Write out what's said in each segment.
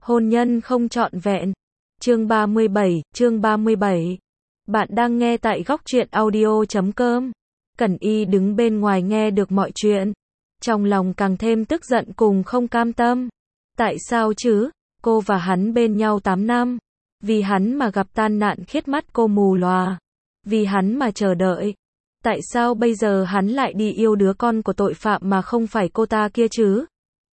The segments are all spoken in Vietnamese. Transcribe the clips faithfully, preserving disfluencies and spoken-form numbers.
Hôn nhân không trọn vẹn. Chương ba mươi bảy, chương ba mươi bảy. Bạn đang nghe tại góc truyện audio chấm com. Cẩn Y đứng bên ngoài nghe được mọi chuyện. Trong lòng càng thêm tức giận cùng không cam tâm. Tại sao chứ? Cô và hắn bên nhau tám năm. Vì hắn mà gặp tai nạn khiết mắt cô mù lòa. Vì hắn mà chờ đợi. Tại sao bây giờ hắn lại đi yêu đứa con của tội phạm mà không phải cô ta kia chứ?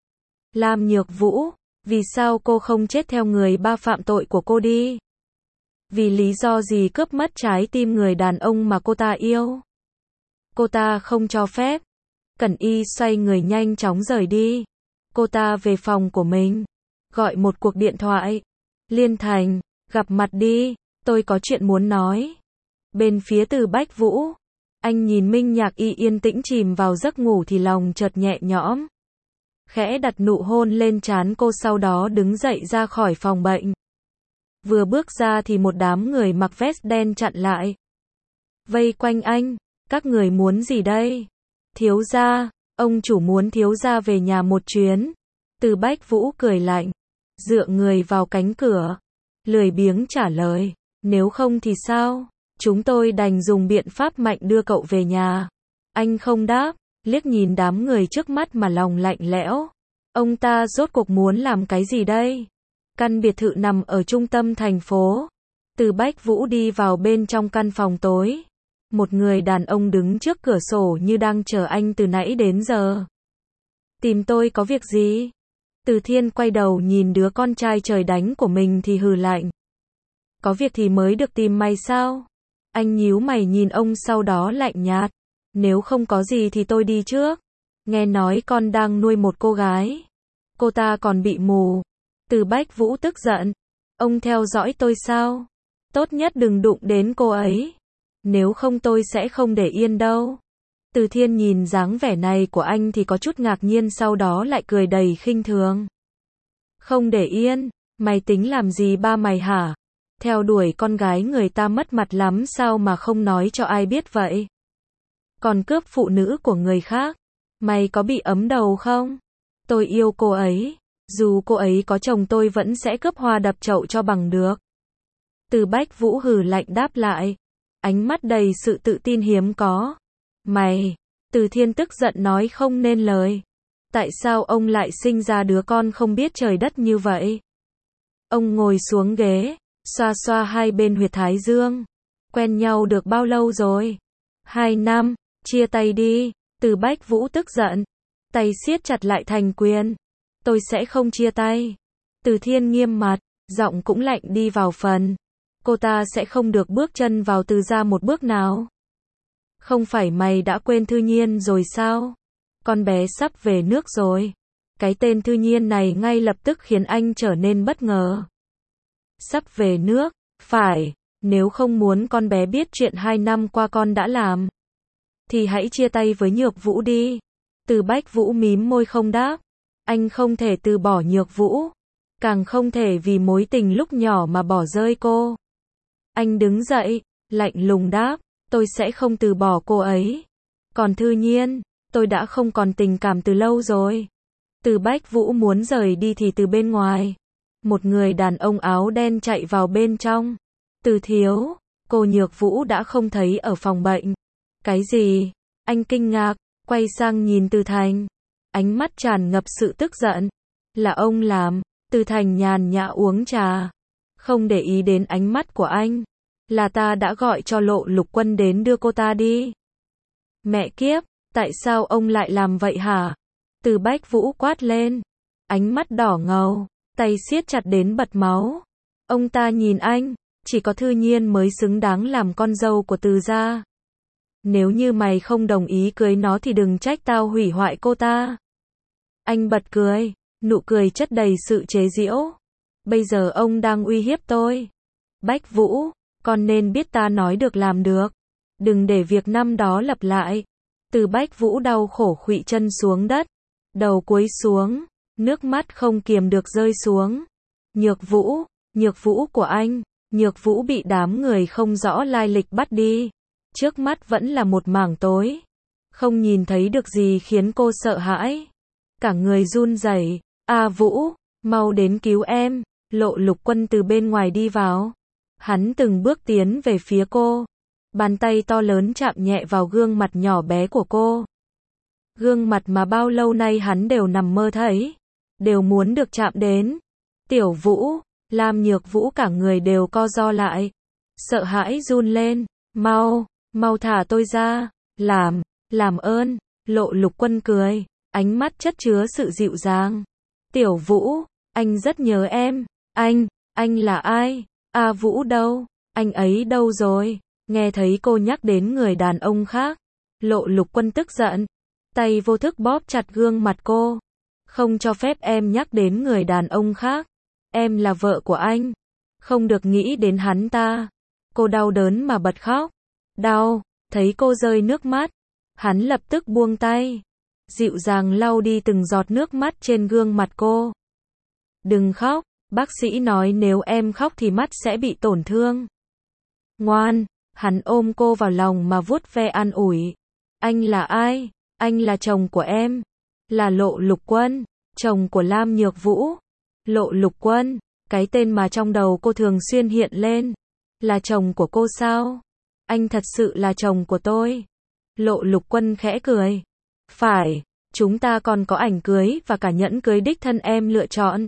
Lam Nhược Vũ, vì sao cô không chết theo người ba phạm tội của cô đi? Vì lý do gì cướp mất trái tim người đàn ông mà cô ta yêu? Cô ta không cho phép. Cẩn Y xoay người nhanh chóng rời đi. Cô ta về phòng của mình. Gọi một cuộc điện thoại. Liên Thành, gặp mặt đi, tôi có chuyện muốn nói. Bên phía Từ Bách Vũ, anh nhìn Minh Nhạc Y yên tĩnh chìm vào giấc ngủ thì lòng chợt nhẹ nhõm. Khẽ đặt nụ hôn lên trán cô, sau đó đứng dậy ra khỏi phòng bệnh. Vừa bước ra thì một đám người mặc vest đen chặn lại. Vây quanh anh, các người muốn gì đây? Thiếu gia, ông chủ muốn thiếu gia về nhà một chuyến. Từ Bách Vũ cười lạnh, dựa người vào cánh cửa, lười biếng trả lời, nếu không thì sao? Chúng tôi đành dùng biện pháp mạnh đưa cậu về nhà. Anh không đáp, liếc nhìn đám người trước mắt mà lòng lạnh lẽo. Ông ta rốt cuộc muốn làm cái gì đây? Căn biệt thự nằm ở trung tâm thành phố. Từ Bách Vũ đi vào bên trong căn phòng tối. Một người đàn ông đứng trước cửa sổ như đang chờ anh từ nãy đến giờ. Tìm tôi có việc gì? Từ Thiên quay đầu nhìn đứa con trai trời đánh của mình thì hừ lạnh. Có việc thì mới được tìm mày sao? Anh nhíu mày nhìn ông sau đó lạnh nhạt. Nếu không có gì thì tôi đi trước. Nghe nói con đang nuôi một cô gái. Cô ta còn bị mù. Từ Bách Vũ tức giận. Ông theo dõi tôi sao? Tốt nhất đừng đụng đến cô ấy. Nếu không tôi sẽ không để yên đâu. Từ Thiên nhìn dáng vẻ này của anh thì có chút ngạc nhiên, sau đó lại cười đầy khinh thường. Không để yên? Mày tính làm gì ba mày hả? Theo đuổi con gái người ta mất mặt lắm sao mà không nói cho ai biết vậy? Còn cướp phụ nữ của người khác. Mày có bị ấm đầu không? Tôi yêu cô ấy. Dù cô ấy có chồng tôi vẫn sẽ cướp hoa đập chậu cho bằng được. Từ Bách Vũ hừ lạnh đáp lại. Ánh mắt đầy sự tự tin hiếm có. Mày! Từ Thiên tức giận nói không nên lời. Tại sao ông lại sinh ra đứa con không biết trời đất như vậy? Ông ngồi xuống ghế, xoa xoa hai bên huyệt thái dương. Quen nhau được bao lâu rồi? Hai năm, chia tay đi. Từ Bách Vũ tức giận. Tay siết chặt lại thành quyền. Tôi sẽ không chia tay. Từ Thiên nghiêm mặt, giọng cũng lạnh đi vào phần. Cô ta sẽ không được bước chân vào Từ gia một bước nào. Không phải mày đã quên Thư Nhiên rồi sao? Con bé sắp về nước rồi. Cái tên Thư Nhiên này ngay lập tức khiến anh trở nên bất ngờ. Sắp về nước, phải, nếu không muốn con bé biết chuyện hai năm qua con đã làm, thì hãy chia tay với Nhược Vũ đi. Từ Bách Vũ mím môi không đáp. Anh không thể từ bỏ Nhược Vũ. Càng không thể vì mối tình lúc nhỏ mà bỏ rơi cô. Anh đứng dậy, lạnh lùng đáp. Tôi sẽ không từ bỏ cô ấy. Còn Thư Nhiên, tôi đã không còn tình cảm từ lâu rồi. Từ Bách Vũ muốn rời đi thì từ bên ngoài, một người đàn ông áo đen chạy vào bên trong. Từ thiếu, cô Nhược Vũ đã không thấy ở phòng bệnh. Cái gì? Anh kinh ngạc, quay sang nhìn Từ Thành. Ánh mắt tràn ngập sự tức giận. Là ông làm. Từ Thành nhàn nhã uống trà. Không để ý đến ánh mắt của anh. Là ta đã gọi cho Lộ Lục Quân đến đưa cô ta đi. Mẹ kiếp, tại sao ông lại làm vậy hả? Từ Bách Vũ quát lên. Ánh mắt đỏ ngầu, tay siết chặt đến bật máu. Ông ta nhìn anh, chỉ có Thư Nhiên mới xứng đáng làm con dâu của Từ gia. Nếu như mày không đồng ý cưới nó thì đừng trách tao hủy hoại cô ta. Anh bật cười, nụ cười chất đầy sự chế giễu. Bây giờ ông đang uy hiếp tôi. Bách Vũ, con nên biết ta nói được làm được. Đừng để việc năm đó lặp lại. Từ Bách Vũ đau khổ khuỵu chân xuống đất. Đầu cúi xuống, nước mắt không kiềm được rơi xuống. Nhược Vũ, Nhược Vũ của anh. Nhược Vũ bị đám người không rõ lai lịch bắt đi. Trước mắt vẫn là một mảng tối. Không nhìn thấy được gì khiến cô sợ hãi. Cả người run rẩy. A Vũ, Mau đến cứu em. Lộ Lục Quân từ bên ngoài đi vào. Hắn từng bước tiến về phía cô. Bàn tay to lớn chạm nhẹ vào gương mặt nhỏ bé của cô. Gương mặt mà bao lâu nay hắn đều nằm mơ thấy. Đều muốn được chạm đến. Tiểu Vũ, Lam Nhược Vũ cả người đều co ro lại. Sợ hãi run lên. Mau, mau thả tôi ra. Làm, làm ơn. Lộ Lục Quân cười. Ánh mắt chất chứa sự dịu dàng. Tiểu Vũ, anh rất nhớ em. Anh, anh là ai? A Vũ đâu? Anh ấy đâu rồi? Nghe thấy cô nhắc đến người đàn ông khác. Lộ Lục Quân tức giận. Tay vô thức bóp chặt gương mặt cô. Không cho phép em nhắc đến người đàn ông khác. Em là vợ của anh. Không được nghĩ đến hắn ta. Cô đau đớn mà bật khóc. Đau, thấy cô rơi nước mắt. Hắn lập tức buông tay. Dịu dàng lau đi từng giọt nước mắt trên gương mặt cô. Đừng khóc, bác sĩ nói nếu em khóc thì mắt sẽ bị tổn thương. Ngoan, hắn ôm cô vào lòng mà vuốt ve an ủi. Anh là ai? Anh là chồng của em. Là Lộ Lục Quân, chồng của Lam Nhược Vũ. Lộ Lục Quân, cái tên mà trong đầu cô thường xuyên hiện lên. Là chồng của cô sao? Anh thật sự là chồng của tôi. Lộ Lục Quân khẽ cười. Phải, chúng ta còn có ảnh cưới và cả nhẫn cưới đích thân em lựa chọn.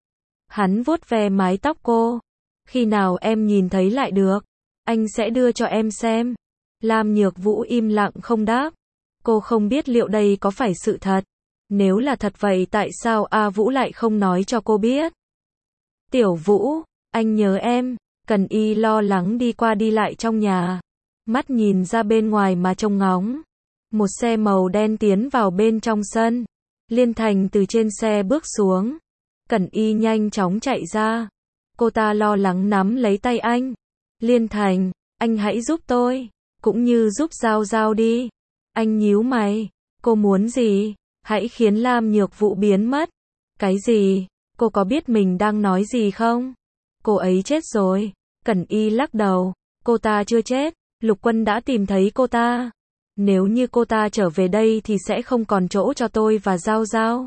Hắn vuốt ve mái tóc cô. Khi nào em nhìn thấy lại được? Anh sẽ đưa cho em xem. Lam Nhược Vũ im lặng không đáp. Cô không biết liệu đây có phải sự thật. Nếu là thật vậy tại sao A Vũ lại không nói cho cô biết? Tiểu Vũ, anh nhớ em. Cần Y lo lắng đi qua đi lại trong nhà. Mắt nhìn ra bên ngoài mà trông ngóng. Một xe màu đen tiến vào bên trong sân. Liên Thành từ trên xe bước xuống. Cẩn Y nhanh chóng chạy ra. Cô ta lo lắng nắm lấy tay anh. Liên Thành, anh hãy giúp tôi. Cũng như giúp Giao Giao đi. Anh nhíu mày. Cô muốn gì? Hãy khiến Lam Nhược Vũ biến mất. Cái gì? Cô có biết mình đang nói gì không? Cô ấy chết rồi. Cẩn Y lắc đầu. Cô ta chưa chết. Lục Quân đã tìm thấy cô ta. Nếu như cô ta trở về đây thì sẽ không còn chỗ cho tôi và Giao Giao.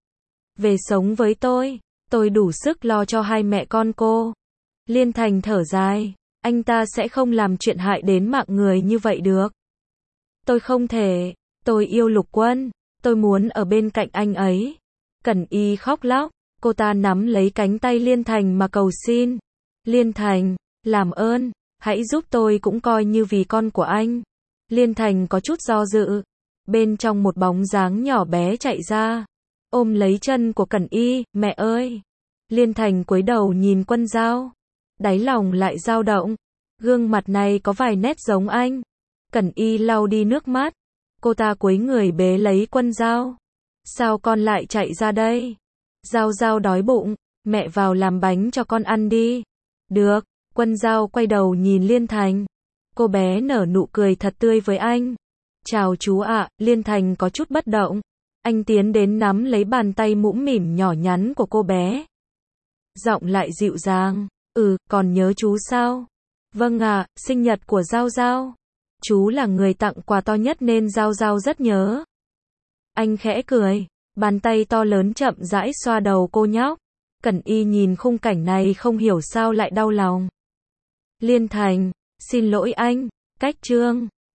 Về sống với tôi. Tôi đủ sức lo cho hai mẹ con cô. Liên Thành thở dài. Anh ta sẽ không làm chuyện hại đến mạng người như vậy được. Tôi không thể. Tôi yêu Lục Quân. Tôi muốn ở bên cạnh anh ấy. Cẩn Y khóc lóc. Cô ta nắm lấy cánh tay Liên Thành mà cầu xin. Liên Thành, làm ơn, hãy giúp tôi cũng coi như vì con của anh. Liên Thành có chút do dự. Bên trong một bóng dáng nhỏ bé chạy ra. Ôm lấy chân của Cẩn Y, mẹ ơi. Liên Thành cúi đầu nhìn Quân Giao. Đáy lòng lại dao động. Gương mặt này có vài nét giống anh. Cẩn Y lau đi nước mắt. Cô ta cúi người bế lấy Quân Giao. Sao con lại chạy ra đây? Giao Giao đói bụng, mẹ vào làm bánh cho con ăn đi. Được, Quân Giao quay đầu nhìn Liên Thành. Cô bé nở nụ cười thật tươi với anh. Chào chú ạ, Liên Thành có chút bất động. Anh tiến đến nắm lấy bàn tay mũm mỉm nhỏ nhắn của cô bé. Giọng lại dịu dàng. Ừ, còn nhớ chú sao? Vâng ạ, sinh nhật của Giao Giao. Chú là người tặng quà to nhất nên Giao Giao rất nhớ. Anh khẽ cười. Bàn tay to lớn chậm rãi xoa đầu cô nhóc. Cẩn Y nhìn khung cảnh này không hiểu sao lại đau lòng. Liên Thành, xin lỗi anh, cách chương.